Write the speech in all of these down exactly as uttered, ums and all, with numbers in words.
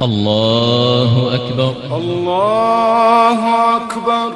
الله أكبر. الله أكبر.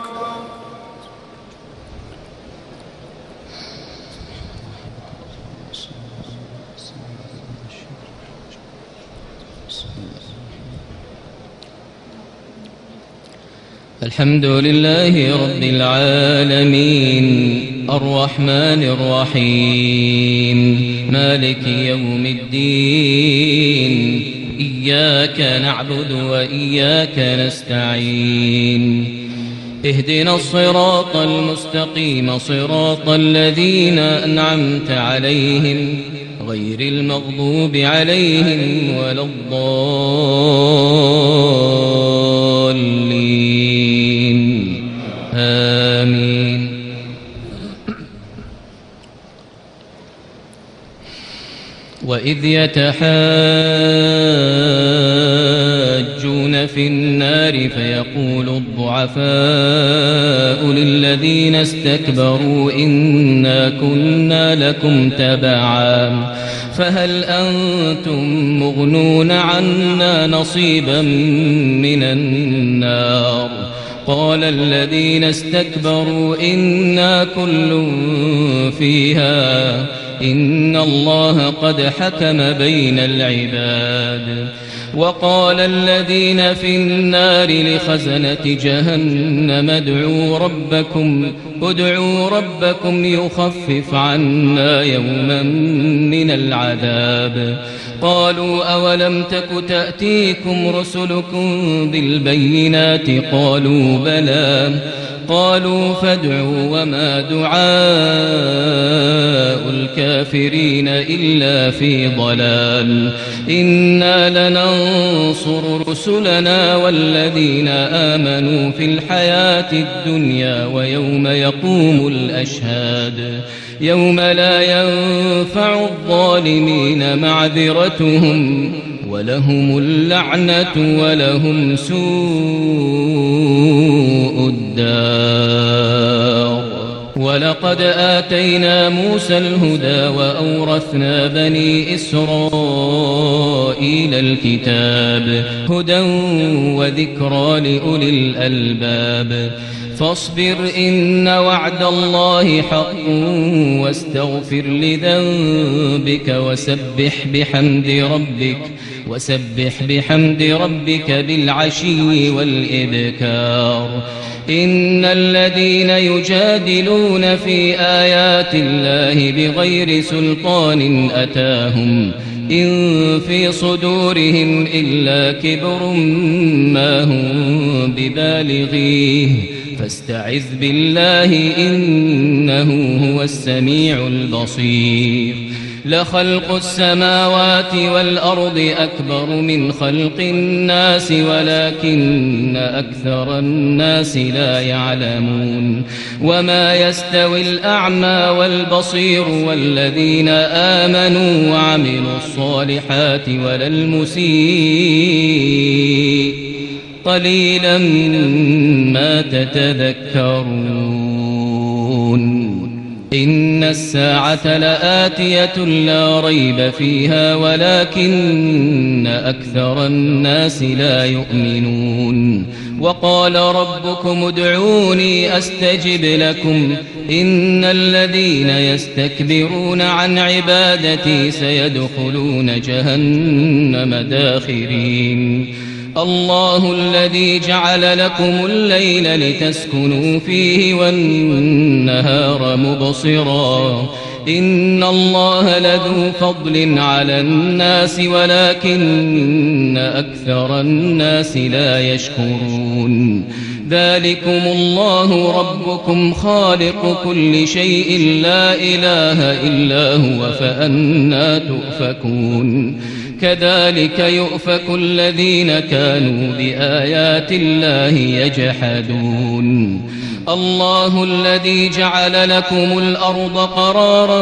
الحمد لله رب العالمين الرحمن الرحيم مالك يوم الدين إياك نعبد وإياك نستعين اهدنا الصراط المستقيم صراط الذين أنعمت عليهم غير المغضوب عليهم ولا الضالين آمين. وإذ يتحاجون في النار فيقول الضعفاء للذين استكبروا إنا كنا لكم تبعا فهل أنتم مغنون عنا نصيبا من النار قال الذين استكبروا إنا كل فيها إن الله قد حكم بين العباد. وقال الذين في النار لخزنة جهنم ادعوا ربكم ادعوا ربكم يخفف عنا يوما من العذاب قالوا أولم تك تأتيكم رسلكم بالبينات قالوا بلى قالوا فادعوا وما دعاء الكافرين إلا في ضلال إنا لننصر رسلنا والذين آمنوا في الحياة الدنيا ويوم يقوم الأشهاد يوم لا ينفع الظالمين معذرتهم ولهم اللعنة ولهم سوء الدار. ولقد آتينا موسى الهدى وأورثنا بني إسرائيل الكتاب هدى وذكرى لأولي الألباب فاصبر إن وعد الله حق واستغفر لذنبك وسبح بحمد ربك وسبح بحمد ربك بالعشي والإبكار. إن الذين يجادلون في آيات الله بغير سلطان أتاهم إن في صدورهم إلا كبر ما هم ببالغيه فاستعذ بالله إنه هو السميع البصير. لخلق السماوات والأرض أكبر من خلق الناس ولكن أكثر الناس لا يعلمون. وما يستوي الأعمى والبصير والذين آمنوا وعملوا الصالحات ولا المسيء قليلا ما تتذكرون. إن الساعة لآتية لا ريب فيها ولكن أكثر الناس لا يؤمنون. وقال ربكم ادعوني أستجب لكم إن الذين يستكبرون عن عبادتي سيدخلون جهنم داخرين. الله الذي جعل لكم الليل لتسكنوا فيه والنهار مبصرا إن الله لذو فضل على الناس ولكن أكثر الناس لا يشكرون. ذلكم الله ربكم خالق كل شيء لا إله إلا هو فأنى تؤفكون. كذلك يؤفك الذين كانوا بآيات الله يجحدون. الله الذي جعل لكم الأرض قرارا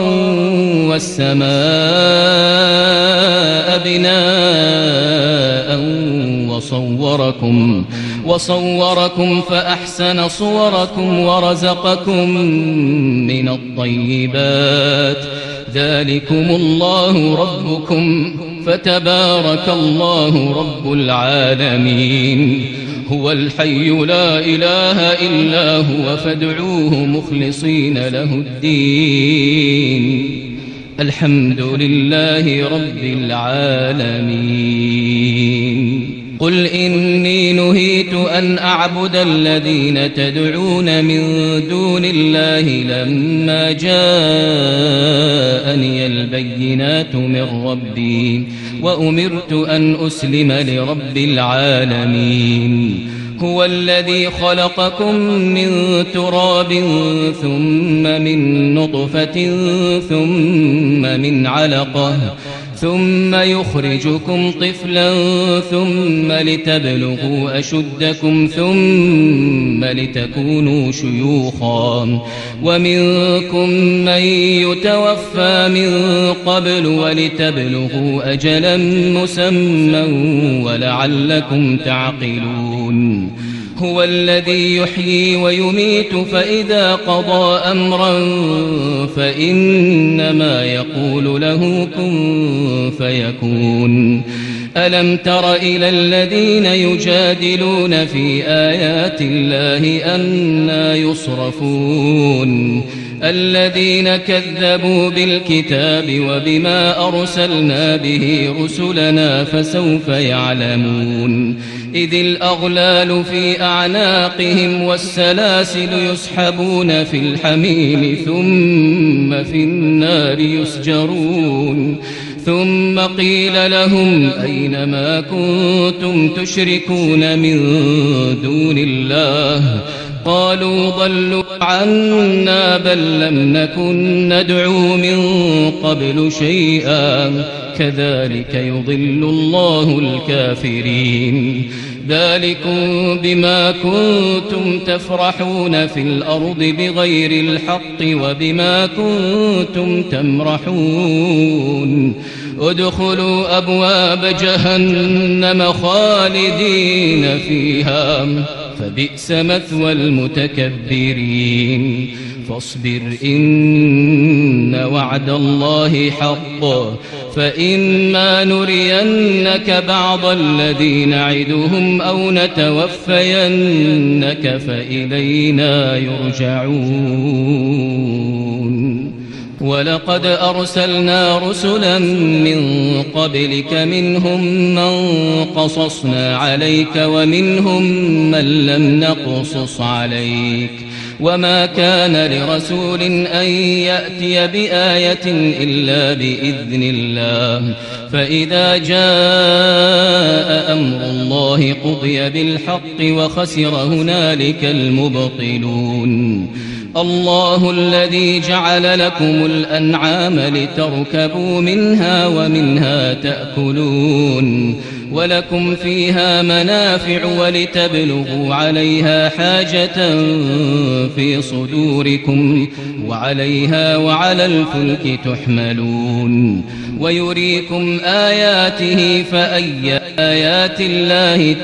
والسماء بناء وصوركم وصوركم فأحسن صوركم ورزقكم من الطيبات. ذلكم الله ربكم فتبارك الله رب العالمين. هو الحي لا إله إلا هو فادعوه مخلصين له الدين. الحمد لله رب العالمين. قل إني نهيت أن أعبد الذين تدعون من دون الله لما جاءني البينات من ربي وأمرت أن أسلم لرب العالمين. هو الذي خلقكم من تراب ثم من نطفة ثم من علقة ثم يخرجكم طفلا ثم لتبلغوا أشدكم ثم لتكونوا شيوخا ومنكم من يتوفى من قبل ولتبلغوا أجلا مسمى ولعلكم تعقلون. هو الذي يحيي ويميت فإذا قضى أمرا فإنما يقول له كن فيكون. ألم تر إلى الذين يجادلون في آيات الله أنى يصرفون الذين كذبوا بالكتاب وبما أرسلنا به رسلنا فسوف يعلمون. إذ الأغلال في أعناقهم والسلاسل يسحبون في الحميم ثم في النار يسجرون. ثم قيل لهم أين ما كنتم تشركون من دون الله قالوا ضلوا عنا بل لم نكن ندعو من قبل شيئا كذلك يضل الله الكافرين. ذلكم بما كنتم تفرحون في الأرض بغير الحق وبما كنتم تمرحون. ادخلوا أبواب جهنم خالدين فيها فبئس مثوى المتكبرين. فاصبر إن وعد الله حق فإما نرينك بعض الذي نعدهم أو نتوفينك فإلينا يرجعون. ولقد أرسلنا رسلا من قبلك منهم من قصصنا عليك ومنهم من لم نقصص عليك وما كان لرسول أن يأتي بآية إلا بإذن الله فإذا جاء أمر الله قضي بالحق وخسر هنالك المبطلون. الله الذي جعل لكم الأنعام لتركبوا منها ومنها تأكلون ولكم فيها منافع ولتبلغوا عليها حاجة في صدوركم وعليها وعلى الفلك تحملون. ويريكم آياته فأي آيات الله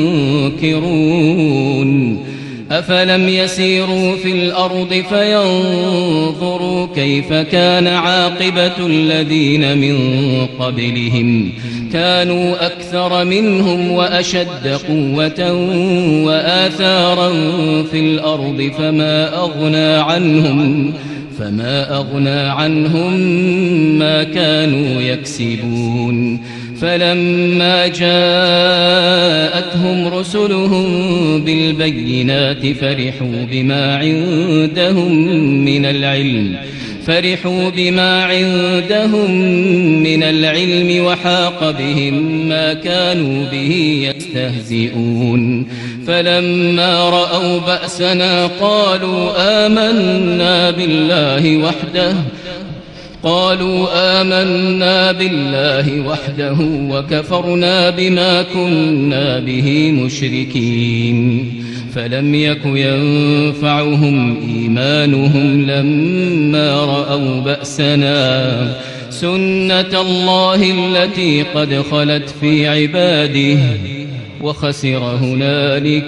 تنكرون. أفلم يسيروا في الأرض فينظروا كيف كان عاقبة الذين من قبلهم كانوا أكثر منهم وأشد قوة وآثارا في الأرض فما أغنى عنهم فما أغنى عنهم ما كانوا يكسبون. فلما جاءتهم رسلهم بالبينات فرحوا بما عندهم من العلم فرحوا بما عندهم من العلم وحاق بهم ما كانوا به يستهزئون. فلما رأوا بأسنا قالوا آمنا بالله وحده قالوا آمنا بالله وحده وكفرنا بما كنا به مشركين. فلم يك ينفعهم إيمانهم لما رأوا بأسنا سنة الله التي قد خلت في عباده وخسر هنالك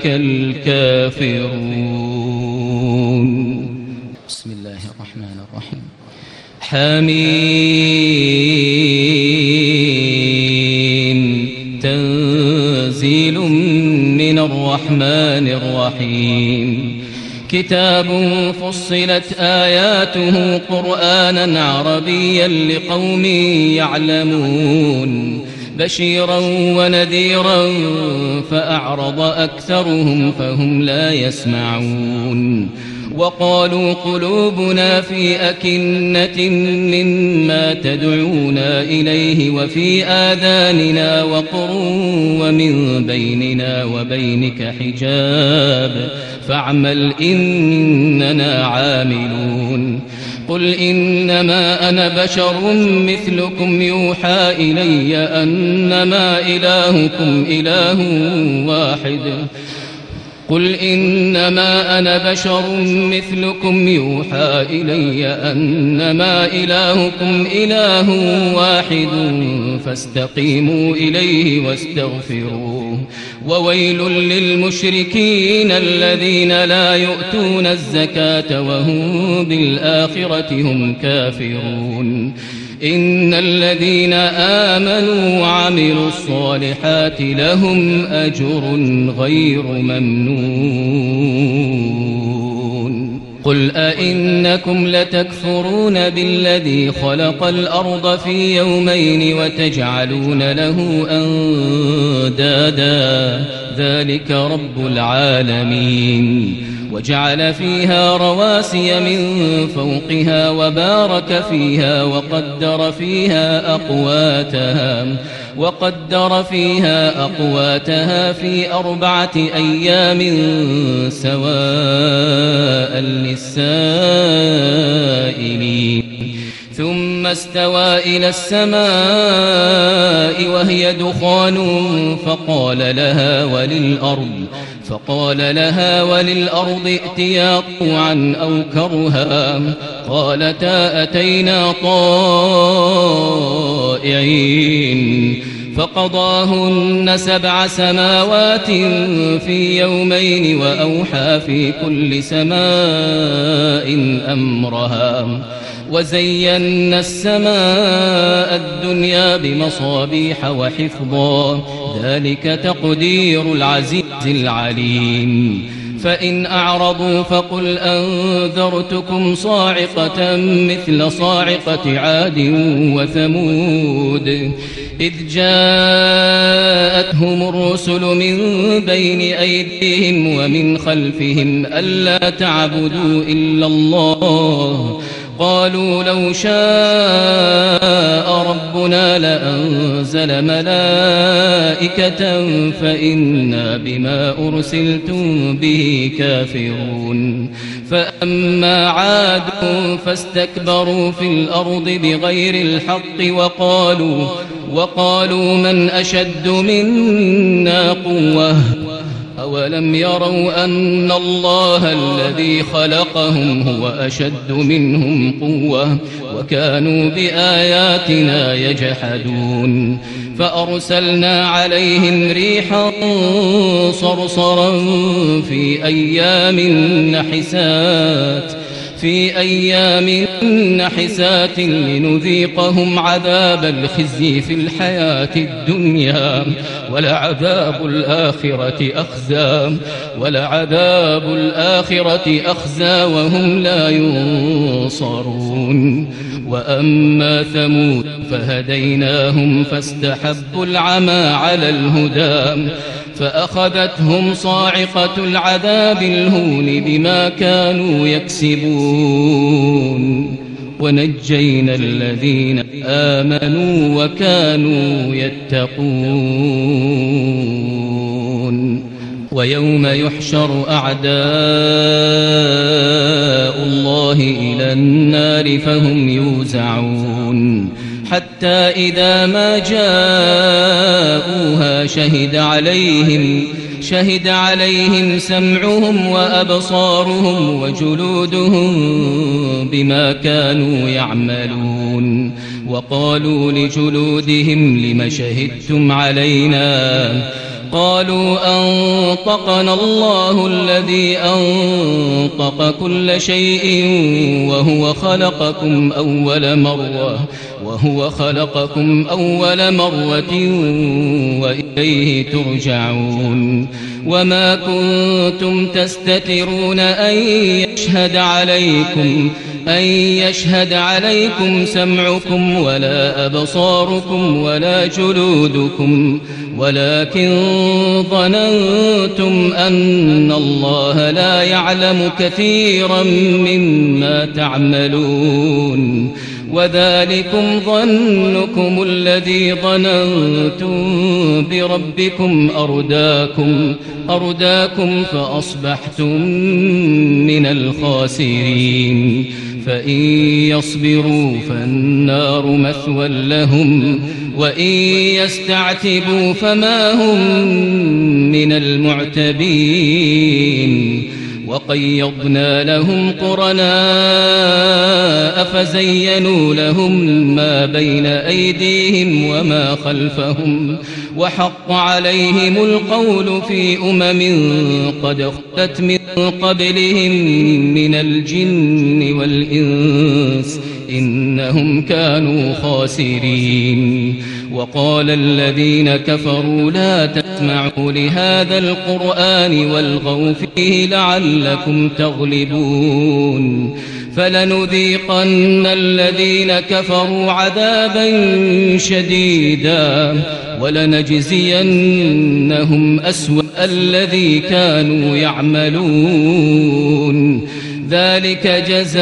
الكافرون. بسم الله الرحمن الرحيم. حميم تنزيل من الرحمن الرحيم كتاب فصلت آياته قرآنا عربيا لقوم يعلمون بشيرا ونذيرا فأعرض أكثرهم فهم لا يسمعون وقالوا قلوبنا في أكنة مما تدعونا إليه وفي آذاننا وقر ومن بيننا وبينك حجاب فاعمل إننا عاملون قل إنما أنا بشر مثلكم يوحى إلي أنما إلهكم إله واحد قل إنما أنا بشر مثلكم يوحى إلي أنما إلهكم إله واحد فاستقيموا إليه واستغفروه وويل للمشركين الذين لا يؤتون الزكاة وهم بالآخرة هم كافرون إن الذين آمنوا وعملوا الصالحات لهم أجر غير ممنون قل أئنكم لتكفرون بالذي خلق الأرض في يومين وتجعلون له أندادا ذلك رب العالمين وجعل فيها رواسي من فوقها وبارك فيها وقدر فيها أقواتها وقدر فيها أقواتها في أربعة أيام سواء للسائلين ثم استوى إلى السماء وهي دخان فقال لها وللأرض فقال لها وللأرض ائتيا طوعا أو كرها قالتا أتينا طائعين فقضاهن سبع سماوات في يومين وأوحى في كل سماء أمرها وزينا السماء الدنيا بمصابيح وحفظا ذلك تقدير العزيز العليم فإن أعرضوا فقل أنذرتكم صاعقة مثل صاعقة عاد وثمود إذ جاءتهم الرسل من بين أيديهم ومن خلفهم ألا تعبدوا إلا الله قالوا لو شاء ربنا لأنزل ملائكة فإنا بما أرسلتم به كافرون فأما عاد فاستكبروا في الأرض بغير الحق وقالوا وقالوا من أشد منا قوة أولم يروا أن الله الذي خلقهم هو أشد منهم قوة وكانوا بآياتنا يجحدون فأرسلنا عليهم ريحا صرصرا في أيام نحسات في أيام نحسات لنذيقهم عذاب الخزي في الحياة الدنيا ولعذاب الآخرة أخزى ولعذاب الآخرة أخزى وهم لا ينصرون وأما ثمود فهديناهم فاستحبوا العمى على الهدى فأخذتهم صاعقة العذاب الهون بما كانوا يكسبون ونجينا الذين آمنوا وكانوا يتقون ويوم يحشر أعداء الله إلى النار فهم يوزعون حتى إذا ما جاءوها شهد عليهم شهد عليهم سمعهم وأبصارهم وجلودهم بما كانوا يعملون وقالوا لجلودهم لم شهدتم علينا قالوا أنطقنا الله الذي أنطق كل شيء وهو خلقكم أول مرة وهو خلقكم أول مرة وإليه ترجعون وما كنتم تستترون أن يشهد عليكم أن يشهد عليكم سمعكم ولا أبصاركم ولا جلودكم ولكن ظننتم أن الله لا يعلم كثيرا مما تعملون وذلكم ظنكم الذي ظننتم بربكم أرداكم أرداكم فأصبحتم من الخاسرين فإن يصبروا فالنار مثوى لهم وإن يستعتبوا فما هم من المعتبين وقيضنا لهم قرناء فزينوا لهم ما بين أيديهم وما خلفهم وحق عليهم القول في أمم قد خلت من قبلهم من الجن والإنس إنهم كانوا خاسرين وقال الذين كفروا لا تسمعوا لهذا القرآن والغوا فيه لعلكم تغلبون فلنذيقن الذين كفروا عذابا شديدا ولنجزينهم أسوأ الذي كانوا يعملون ذلك جزاء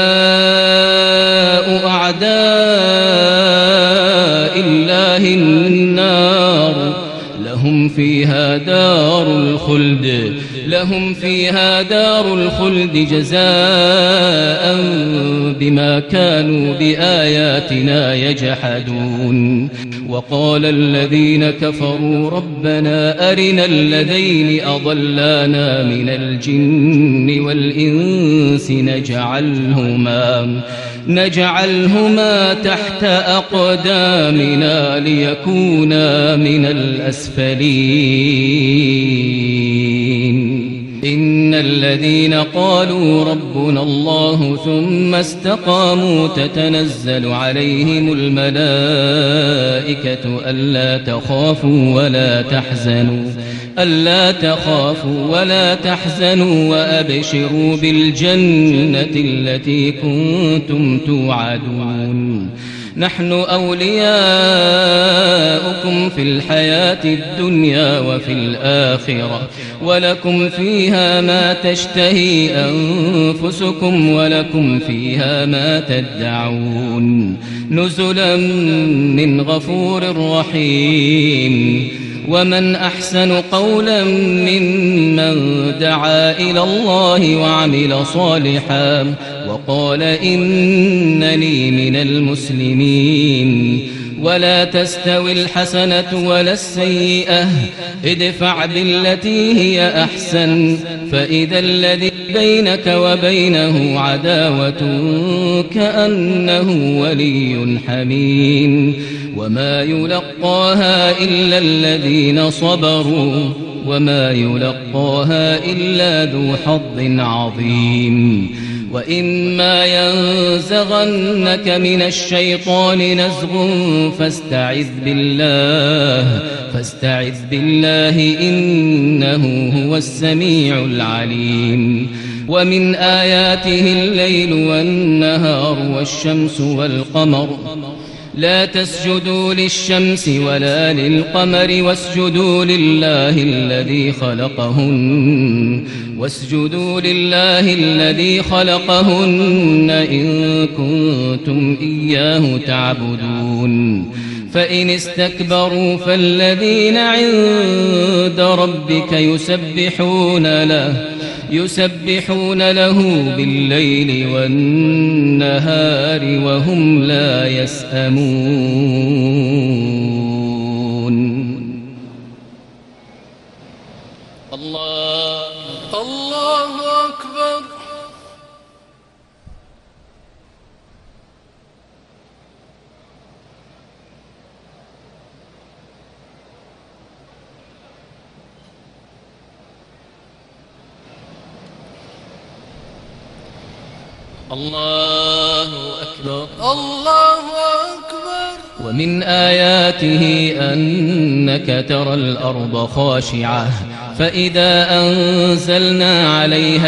أعداء الله النار لهم فيها دار الخلد لهم فيها دار الخلد جزاء بما كانوا بآياتنا يجحدون وقال الذين كفروا ربنا أرنا الذين أضلانا من الجن والإنس نجعلهما نجعلهما تحت أقدامنا ليكونا من الأسفلين إن الذين قالوا ربنا الله ثم استقاموا تتنزل عليهم الملائكة ألا تخافوا ولا تحزنوا ألا تخافوا ولا تحزنوا وأبشروا بالجنة التي كنتم توعدون نحن أولياؤكم في الحياة الدنيا وفي الآخرة ولكم فيها ما تشتهي أنفسكم ولكم فيها ما تدعون نزلا من غفور رحيم ومن أحسن قولا ممن دعا إلى الله وعمل صالحا وقال إنني من المسلمين ولا تستوي الحسنة ولا السيئة ادفع بالتي هي أحسن فإذا الذي بينك وبينه عداوة كأنه ولي حميم وما يلقاها إلا الذين صبروا وما يلقاها إلا ذو حظ عظيم وإما ينزغنك من الشيطان نزغ فاستعذ بالله فاستعذ بالله إنه هو السميع العليم ومن آياته الليل والنهار والشمس والقمر لا تسجدوا للشمس ولا للقمر واسجدوا لله الذي خلقهن واسجدوا لله الذي خلقهن إن كنتم إياه تعبدون فإن استكبروا فالذين عند ربك يسبحون له يسبحون له بالليل والنهار وهم لا يسأمون الله الله أكبر. الله أكبر الله أكبر. ومن آياته أنك ترى الأرض خاشعة فإذا أنزلنا عليها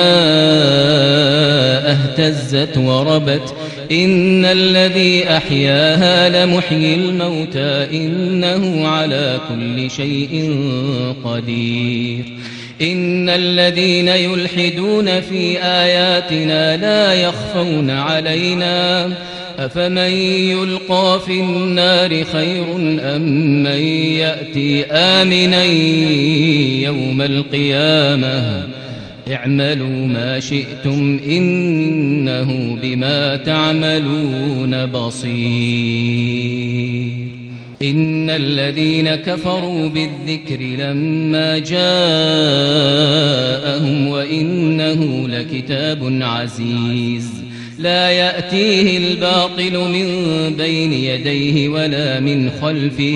الماء اهتزت وربت إن الذي أحياها لمحيي الموتى إنه على كل شيء قدير. إن الذين يلحدون في آياتنا لا يخفون علينا أفمن يلقى في النار خير أم من يأتي آمنا يوم القيامة اعملوا ما شئتم إنه بما تعملون بصير. إن الذين كفروا بالذكر لما جاءهم وإنه لكتاب عزيز لا يأتيه الباطل من بين يديه ولا من خلفه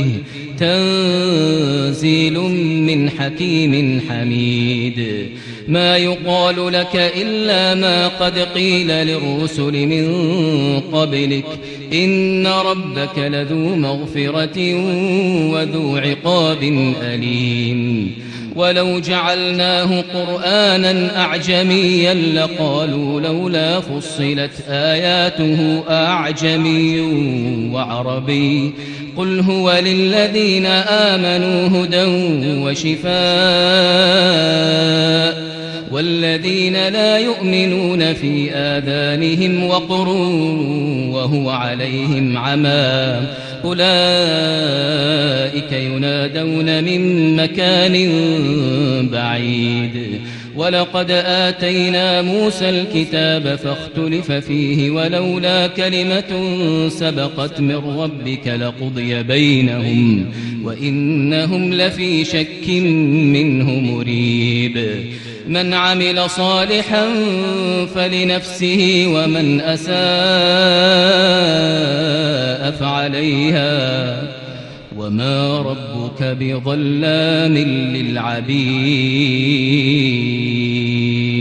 تنزيل من حكيم حميد. ما يقال لك إلا ما قد قيل للرسل من قبلك إن ربك لذو مغفرة وذو عقاب أليم. ولو جعلناه قرآنا أعجميا لقالوا لولا فصلت آياته أعجمي وعربي قل هو للذين آمنوا هدى وشفاء والذين لا يؤمنون في آذانهم وقر وهو عليهم عمى أولئك ينادون من مكان بعيد. ولقد آتينا موسى الكتاب فاختلف فيه ولولا كلمة سبقت من ربك لقضي بينهم وإنهم لفي شك منه مريب. من عمل صالحا فلنفسه ومن أساء فعليها وما ربك بظلام للعبيد.